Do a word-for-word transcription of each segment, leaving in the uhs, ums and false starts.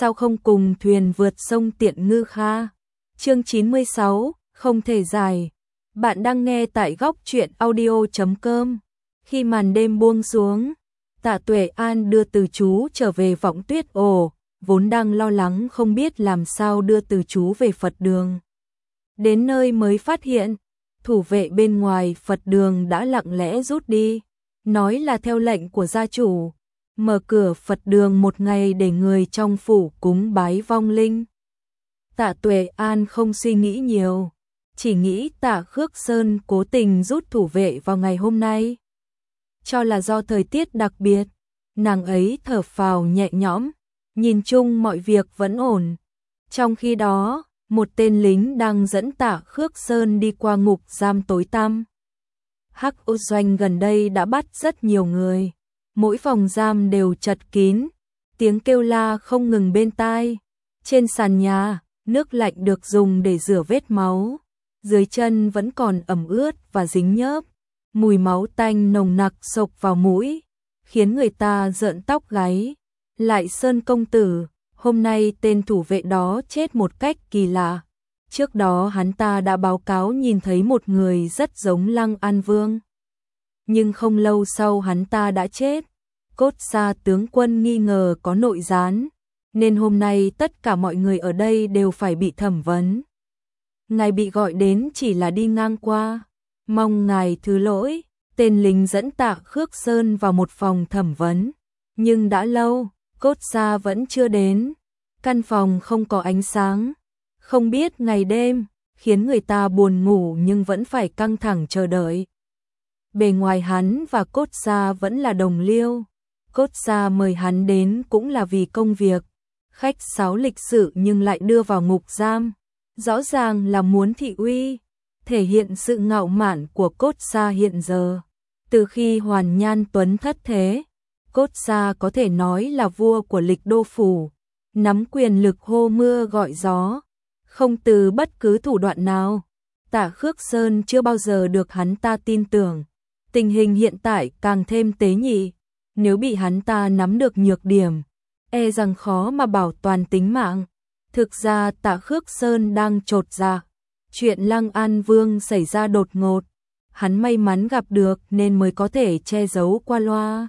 sao không cùng thuyền vượt sông Tiện Ngư Kha. Chương chín mươi sáu, không thể giải. Bạn đang nghe tại góc truyện audio chấm com. Khi màn đêm buông xuống, Tạ Tuệ An đưa Từ Chú trở về Võng Tuyết Ổ, vốn đang lo lắng không biết làm sao đưa Từ Chú về Phật đường. Đến nơi mới phát hiện, thủ vệ bên ngoài Phật đường đã lặng lẽ rút đi, nói là theo lệnh của gia chủ, mở cửa Phật đường một ngày để người trong phủ cúng bái vong linh. Tạ Tuệ An không suy nghĩ nhiều, chỉ nghĩ Tạ Khước Sơn cố tình rút thủ vệ vào ngày hôm nay. Cho là do thời tiết đặc biệt, nàng ấy thở phào nhẹ nhõm, nhìn chung mọi việc vẫn ổn. Trong khi đó, một tên lính đang dẫn Tạ Khước Sơn đi qua ngục giam tối tăm. Hắc Ô Doanh gần đây đã bắt rất nhiều người, mỗi phòng giam đều chật kín, tiếng kêu la không ngừng bên tai. Trên sàn nhà, nước lạnh được dùng để rửa vết máu, dưới chân vẫn còn ẩm ướt và dính nhớp, mùi máu tanh nồng nặc xộc vào mũi, khiến người ta rợn tóc gáy. Lại Sơn công tử, hôm nay tên thủ vệ đó chết một cách kỳ lạ. Trước đó hắn ta đã báo cáo nhìn thấy một người rất giống Lăng An Vương, nhưng không lâu sau hắn ta đã chết. Cốt Sa tướng quân nghi ngờ có nội gián, nên hôm nay tất cả mọi người ở đây đều phải bị thẩm vấn. Ngài bị gọi đến chỉ là đi ngang qua, mong ngài thứ lỗi. Tên lính dẫn Tạ Khước Sơn vào một phòng thẩm vấn, nhưng đã lâu, Cốt Sa vẫn chưa đến. Căn phòng không có ánh sáng, không biết ngày đêm, khiến người ta buồn ngủ nhưng vẫn phải căng thẳng chờ đợi. Bề ngoài hắn và Cốt Sa vẫn là đồng liêu. Cốt Sa mời hắn đến cũng là vì công việc, khách sáo lịch sự nhưng lại đưa vào ngục giam, rõ ràng là muốn thị uy, thể hiện sự ngạo mạn của Cốt Sa hiện giờ. Từ khi Hoàn Nhan Tuấn thất thế, Cốt Sa có thể nói là vua của Lịch Đô phủ, nắm quyền lực hô mưa gọi gió, không từ bất cứ thủ đoạn nào. Tạ Khước Sơn chưa bao giờ được hắn ta tin tưởng, tình hình hiện tại càng thêm tế nhị, nếu bị hắn ta nắm được nhược điểm, e rằng khó mà bảo toàn tính mạng. Thực ra Tạ Khước Sơn đang chột dạ, chuyện Lăng An Vương xảy ra đột ngột, hắn may mắn gặp được nên mới có thể che giấu qua loa.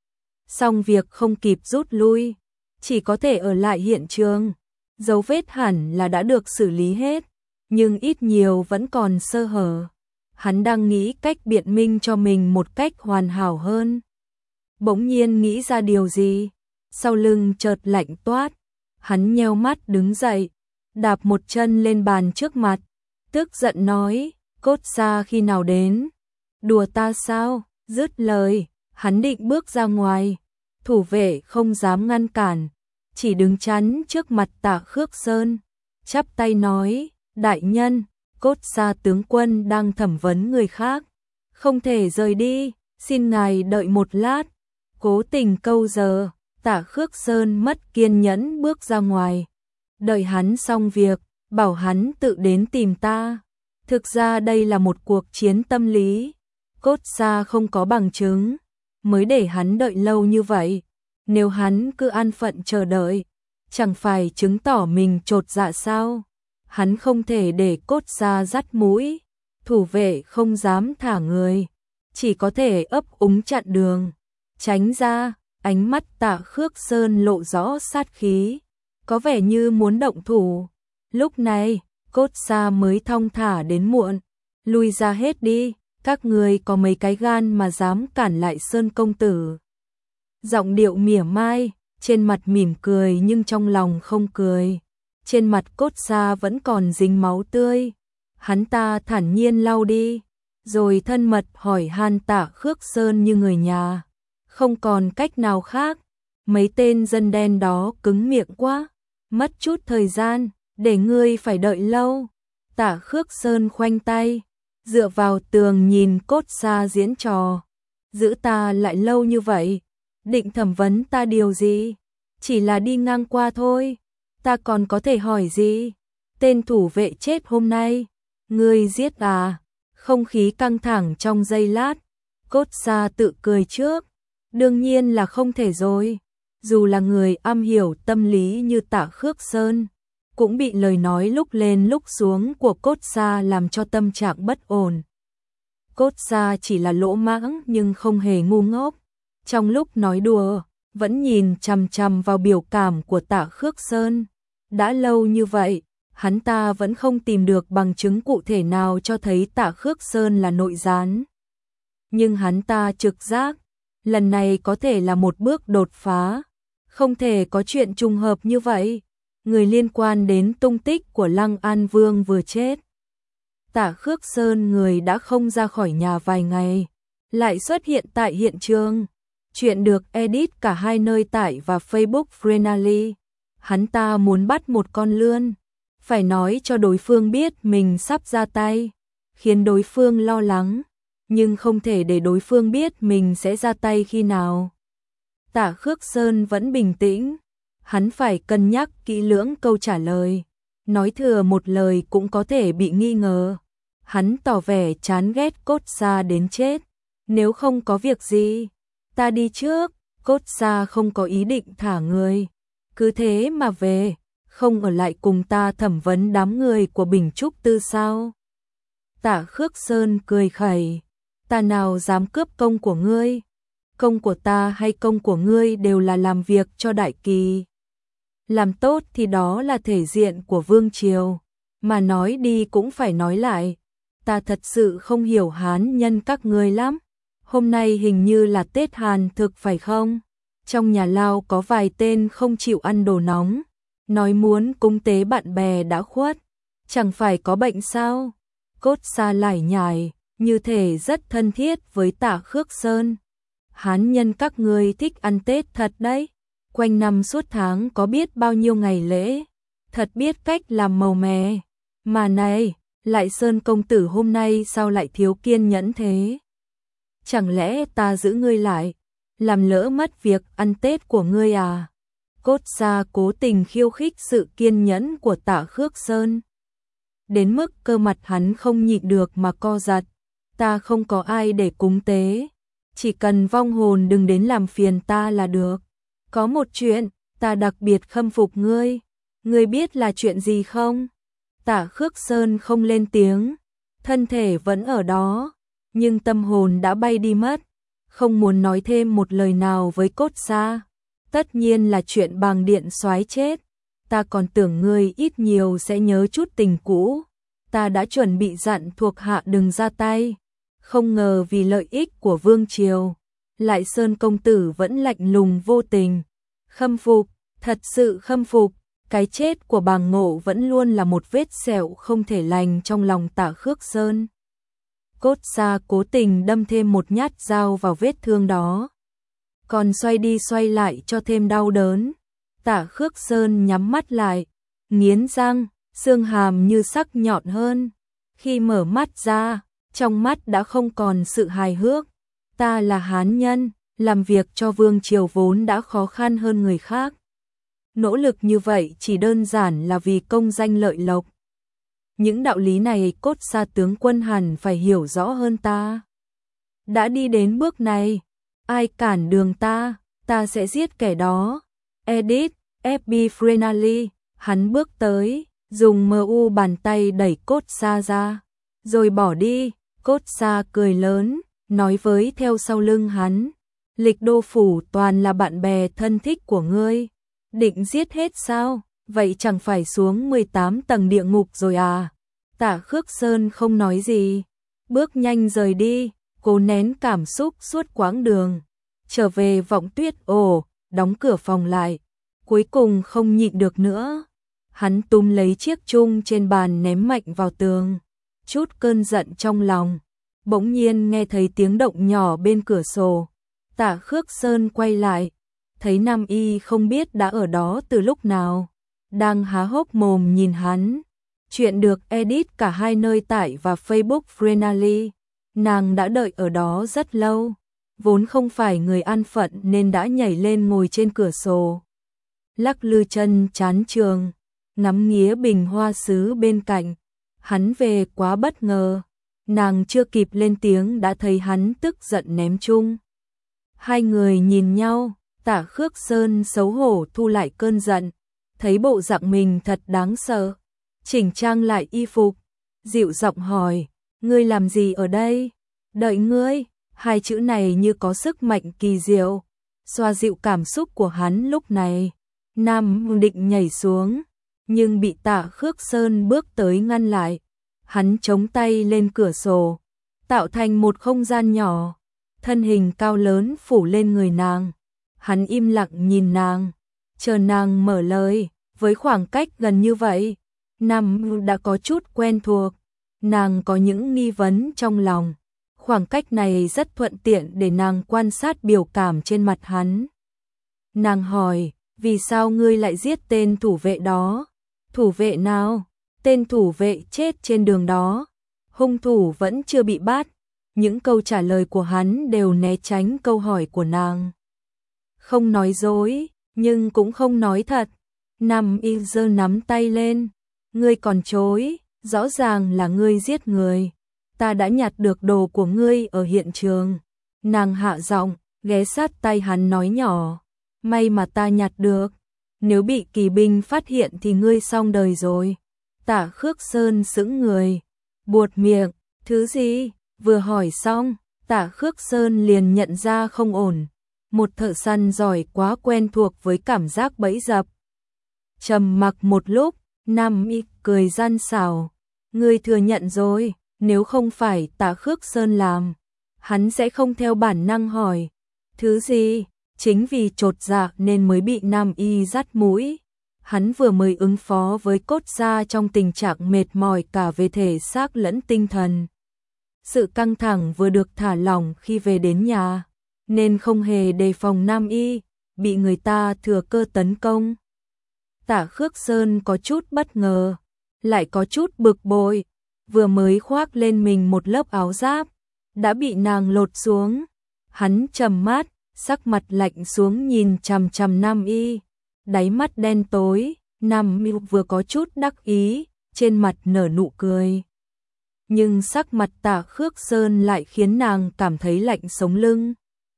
Xong việc không kịp rút lui, chỉ có thể ở lại hiện trường. Dấu vết hẳn là đã được xử lý hết, nhưng ít nhiều vẫn còn sơ hở. Hắn đang nghĩ cách biện minh cho mình một cách hoàn hảo hơn. Bỗng nhiên nghĩ ra điều gì, sau lưng chợt lạnh toát. Hắn nheo mắt đứng dậy, đạp một chân lên bàn trước mặt, tức giận nói, Cốt Sa khi nào đến? Đùa ta sao? Dứt lời, hắn định bước ra ngoài. Thủ vệ không dám ngăn cản, chỉ đứng chắn trước mặt Tạ Khước Sơn, chắp tay nói, đại nhân, Cốt Sa tướng quân đang thẩm vấn người khác, không thể rời đi, xin ngài đợi một lát. Cố tình câu giờ, Tạ Khước Sơn mất kiên nhẫn bước ra ngoài, đợi hắn xong việc, bảo hắn tự đến tìm ta. Thực ra đây là một cuộc chiến tâm lý, Cốt Sa không có bằng chứng, mới để hắn đợi lâu như vậy. Nếu hắn cứ an phận chờ đợi, chẳng phải chứng tỏ mình chột dạ sao? Hắn không thể để Cốt Sa dắt mũi, thủ vệ không dám thả người, chỉ có thể ấp úng chặn đường. Tránh ra, ánh mắt Tạ Khước Sơn lộ rõ sát khí, có vẻ như muốn động thủ. Lúc này, Cốt Sa mới thong thả đến muộn, lui ra hết đi, các người có mấy cái gan mà dám cản lại Sơn công tử. Giọng điệu mỉa mai, trên mặt mỉm cười nhưng trong lòng không cười. Trên mặt Cốt Sa vẫn còn dính máu tươi. Hắn ta thản nhiên lau đi, rồi thân mật hỏi han Tạ Khước Sơn như người nhà. Không còn cách nào khác, mấy tên dân đen đó cứng miệng quá, mất chút thời gian, để ngươi phải đợi lâu. Tạ Khước Sơn khoanh tay, dựa vào tường nhìn Cốt Sa diễn trò. Giữ ta lại lâu như vậy, định thẩm vấn ta điều gì? Chỉ là đi ngang qua thôi, ta còn có thể hỏi gì? Tên thủ vệ chết hôm nay, ngươi giết à? Không khí căng thẳng trong giây lát, Cốt Sa tự cười trước, đương nhiên là không thể rồi. dù là người am hiểu tâm lý như Tạ Khước Sơn, cũng bị lời nói lúc lên lúc xuống của Cốt Sa làm cho tâm trạng bất ổn. Cốt Sa chỉ là lỗ mãng nhưng không hề ngu ngốc. Trong lúc nói đùa, vẫn nhìn chằm chằm vào biểu cảm của Tạ Khước Sơn. Đã lâu như vậy, hắn ta vẫn không tìm được bằng chứng cụ thể nào cho thấy Tạ Khước Sơn là nội gián. Nhưng hắn ta trực giác, lần này có thể là một bước đột phá. Không thể có chuyện trùng hợp như vậy. Người liên quan đến tung tích của Lăng An Vương vừa chết. Tạ Khước Sơn người đã không ra khỏi nhà vài ngày, lại xuất hiện tại hiện trường. Chuyện được edit cả hai nơi tải và Facebook Friendly. Hắn ta muốn bắt một con lươn, phải nói cho đối phương biết mình sắp ra tay, khiến đối phương lo lắng, nhưng không thể để đối phương biết mình sẽ ra tay khi nào. Tạ Khước Sơn vẫn bình tĩnh, hắn phải cân nhắc kỹ lưỡng câu trả lời, nói thừa một lời cũng có thể bị nghi ngờ. Hắn tỏ vẻ chán ghét Cốt Sa đến chết. Nếu không có việc gì, ta đi trước. Cốt Sa không có ý định thả người, cứ thế mà về, không ở lại cùng ta thẩm vấn đám người của Bình Trúc Tư sao? Tạ Khước Sơn cười khẩy, ta nào dám cướp công của ngươi? Công của ta hay công của ngươi đều là làm việc cho Đại Kỳ. Làm tốt thì đó là thể diện của vương triều, mà nói đi cũng phải nói lại. Ta thật sự không hiểu Hán nhân các ngươi lắm. Hôm nay hình như là Tết Hàn thực phải không? Trong nhà lao có vài tên không chịu ăn đồ nóng, nói muốn cúng tế bạn bè đã khuất. Chẳng phải có bệnh sao? Cốt Sa lải nhải, như thể rất thân thiết với Tạ Khước Sơn. Hán nhân các ngươi thích ăn Tết thật đấy. Quanh năm suốt tháng có biết bao nhiêu ngày lễ. Thật biết cách làm màu mè. Mà này, Lại Sơn công tử hôm nay sao lại thiếu kiên nhẫn thế? Chẳng lẽ ta giữ ngươi lại, làm lỡ mất việc ăn Tết của ngươi à? Cốt Sa cố tình khiêu khích sự kiên nhẫn của Tạ Khước Sơn. Đến mức cơ mặt hắn không nhịn được mà co giật. Ta không có ai để cúng tế, chỉ cần vong hồn đừng đến làm phiền ta là được. Có một chuyện, ta đặc biệt khâm phục ngươi. Ngươi biết là chuyện gì không? Tạ Khước Sơn không lên tiếng, thân thể vẫn ở đó, nhưng tâm hồn đã bay đi mất, không muốn nói thêm một lời nào với Cốt Sa. Tất nhiên là chuyện Bàng Điện soái chết, ta còn tưởng ngươi ít nhiều sẽ nhớ chút tình cũ. Ta đã chuẩn bị dặn thuộc hạ đừng ra tay, không ngờ vì lợi ích của vương triều, Lại Sơn công tử vẫn lạnh lùng vô tình. Khâm phục, thật sự khâm phục. Cái chết của Bàng Ngộ vẫn luôn là một vết sẹo không thể lành trong lòng Tạ Khước Sơn. Cốt Sa cố tình đâm thêm một nhát dao vào vết thương đó, còn xoay đi xoay lại cho thêm đau đớn. Tạ Khước Sơn nhắm mắt lại, nghiến răng, xương hàm như sắc nhọn hơn. Khi mở mắt ra, trong mắt đã không còn sự hài hước. Ta là Hán nhân, làm việc cho vương triều vốn đã khó khăn hơn người khác. Nỗ lực như vậy chỉ đơn giản là vì công danh lợi lộc. Những đạo lý này Cốt Sa tướng quân hẳn phải hiểu rõ hơn ta. Đã đi đến bước này, ai cản đường ta, ta sẽ giết kẻ đó. Edit, ép bê Friendly. Hắn bước tới, dùng mờ u bàn tay đẩy Cốt Sa ra, rồi bỏ đi. Cốt Sa cười lớn, nói với theo sau lưng hắn, Lịch Đô phủ toàn là bạn bè thân thích của ngươi. Định giết hết sao? Vậy chẳng phải xuống mười tám tầng địa ngục rồi à? Tạ Khước Sơn không nói gì, bước nhanh rời đi, cố nén cảm xúc suốt quãng đường. Trở về Vọng Tuyết ổ, đóng cửa phòng lại, cuối cùng không nhịn được nữa. Hắn túm lấy chiếc chung trên bàn ném mạnh vào tường, chút cơn giận trong lòng. Bỗng nhiên nghe thấy tiếng động nhỏ bên cửa sổ. Tạ Khước Sơn quay lại, thấy Nam Y không biết đã ở đó từ lúc nào, đang há hốc mồm nhìn hắn. Chuyện được edit cả hai nơi tải và Facebook Friendly. Nàng đã đợi ở đó rất lâu, vốn không phải người an phận nên đã nhảy lên ngồi trên cửa sổ, lắc lư chân chán trường, ngắm nghía bình hoa sứ bên cạnh. Hắn về quá bất ngờ, nàng chưa kịp lên tiếng đã thấy hắn tức giận ném chung. Hai người nhìn nhau, Tạ Khước Sơn xấu hổ thu lại cơn giận, thấy bộ dạng mình thật đáng sợ, chỉnh trang lại y phục, dịu giọng hỏi, ngươi làm gì ở đây? Đợi ngươi, hai chữ này như có sức mạnh kỳ diệu, xoa dịu cảm xúc của hắn lúc này. Nam định nhảy xuống, nhưng bị Tạ Khước Sơn bước tới ngăn lại. Hắn chống tay lên cửa sổ, tạo thành một không gian nhỏ, thân hình cao lớn phủ lên người nàng. Hắn im lặng nhìn nàng, chờ nàng mở lời. Với khoảng cách gần như vậy, Nam đã có chút quen thuộc, nàng có những nghi vấn trong lòng. Khoảng cách này rất thuận tiện để nàng quan sát biểu cảm trên mặt hắn. Nàng hỏi, vì sao ngươi lại giết tên thủ vệ đó? Thủ vệ nào? Tên thủ vệ chết trên đường đó. Hung thủ vẫn chưa bị bắt. Những câu trả lời của hắn đều né tránh câu hỏi của nàng. Không nói dối, nhưng cũng không nói thật. Nam Y giơ nắm tay lên. Ngươi còn chối, rõ ràng là ngươi giết người. Ta đã nhặt được đồ của ngươi ở hiện trường. Nàng hạ giọng, ghé sát tay hắn nói nhỏ. May mà ta nhặt được. Nếu bị kỳ binh phát hiện thì ngươi xong đời rồi. Tạ Khước Sơn sững người, buột miệng, thứ gì? Vừa hỏi xong, Tạ Khước Sơn liền nhận ra không ổn. Một thợ săn giỏi quá quen thuộc với cảm giác bẫy dập. Trầm mặc một lúc, Nam Y cười gian xảo. Ngươi thừa nhận rồi, nếu không phải Tạ Khước Sơn làm, hắn sẽ không theo bản năng hỏi. Thứ gì? Chính vì chột dạ nên mới bị Nam Y dắt mũi. Hắn vừa mới ứng phó với Cốt Gia trong tình trạng mệt mỏi cả về thể xác lẫn tinh thần. Sự căng thẳng vừa được thả lỏng khi về đến nhà, nên không hề đề phòng Nam Y, bị người ta thừa cơ tấn công. Tạ Khước Sơn có chút bất ngờ, lại có chút bực bội, vừa mới khoác lên mình một lớp áo giáp, đã bị nàng lột xuống. Hắn trầm mắt, sắc mặt lạnh xuống nhìn chằm chằm Nam Y, đáy mắt đen tối. Nam Y vừa có chút đắc ý, trên mặt nở nụ cười. Nhưng sắc mặt Tạ Khước Sơn lại khiến nàng cảm thấy lạnh sống lưng.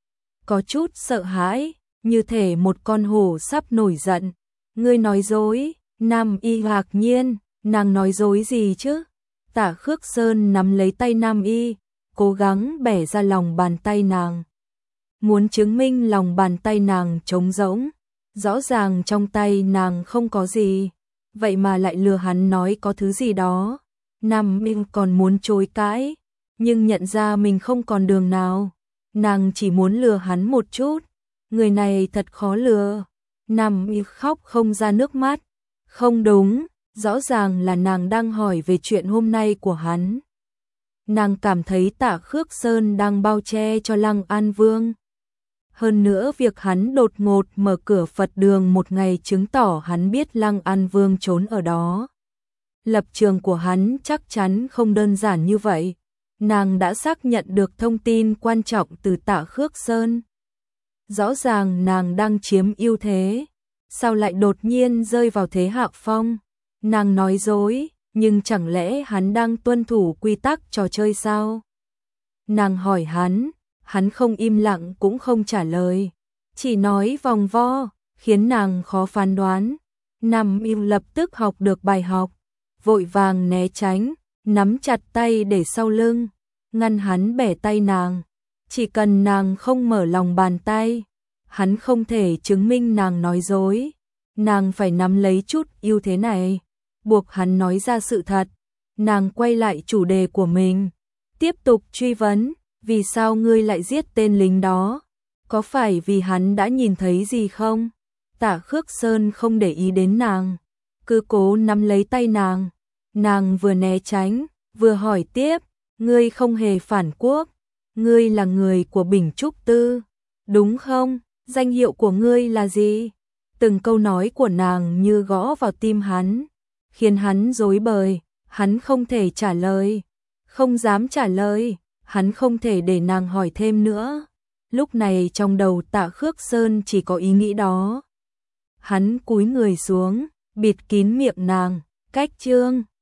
Có chút sợ hãi, như thể một con hổ sắp nổi giận. Ngươi nói dối? Nam Y ngạc nhiên, nàng nói dối gì chứ? Tạ Khước Sơn nắm lấy tay Nam Y, cố gắng bẻ ra lòng bàn tay nàng. Muốn chứng minh lòng bàn tay nàng trống rỗng, rõ ràng trong tay nàng không có gì, vậy mà lại lừa hắn nói có thứ gì đó. Nam Y còn muốn chối cãi, nhưng nhận ra mình không còn đường nào. Nàng chỉ muốn lừa hắn một chút, người này thật khó lừa. Nam Y khóc không ra nước mắt. Không đúng, rõ ràng là nàng đang hỏi về chuyện hôm nay của hắn. Nàng cảm thấy Tạ Khước Sơn đang bao che cho Lăng An Vương. Hơn nữa việc hắn đột ngột mở cửa Phật đường một ngày chứng tỏ hắn biết Lăng An Vương trốn ở đó. Lập trường của hắn chắc chắn không đơn giản như vậy. Nàng đã xác nhận được thông tin quan trọng từ Tạ Khước Sơn. Rõ ràng nàng đang chiếm ưu thế, sao lại đột nhiên rơi vào thế hạ phong? Nàng nói dối, nhưng chẳng lẽ hắn đang tuân thủ quy tắc trò chơi sao? Nàng hỏi hắn, hắn không im lặng cũng không trả lời, chỉ nói vòng vo, khiến nàng khó phán đoán. Nam Y lập tức học được bài học, vội vàng né tránh, nắm chặt tay để sau lưng, ngăn hắn bẻ tay nàng. Chỉ cần nàng không mở lòng bàn tay, hắn không thể chứng minh nàng nói dối. Nàng phải nắm lấy chút ưu thế này, buộc hắn nói ra sự thật. Nàng quay lại chủ đề của mình, tiếp tục truy vấn, vì sao ngươi lại giết tên lính đó? Có phải vì hắn đã nhìn thấy gì không? Tạ Khước Sơn không để ý đến nàng, cứ cố nắm lấy tay nàng. Nàng vừa né tránh, vừa hỏi tiếp, ngươi không hề phản quốc, ngươi là người của Bình Trúc Tư, đúng không? Danh hiệu của ngươi là gì? Từng câu nói của nàng như gõ vào tim hắn, khiến hắn rối bời. Hắn không thể trả lời, không dám trả lời, hắn không thể để nàng hỏi thêm nữa. Lúc này trong đầu Tạ Khước Sơn chỉ có ý nghĩ đó. Hắn cúi người xuống, bịt kín miệng nàng, cách chương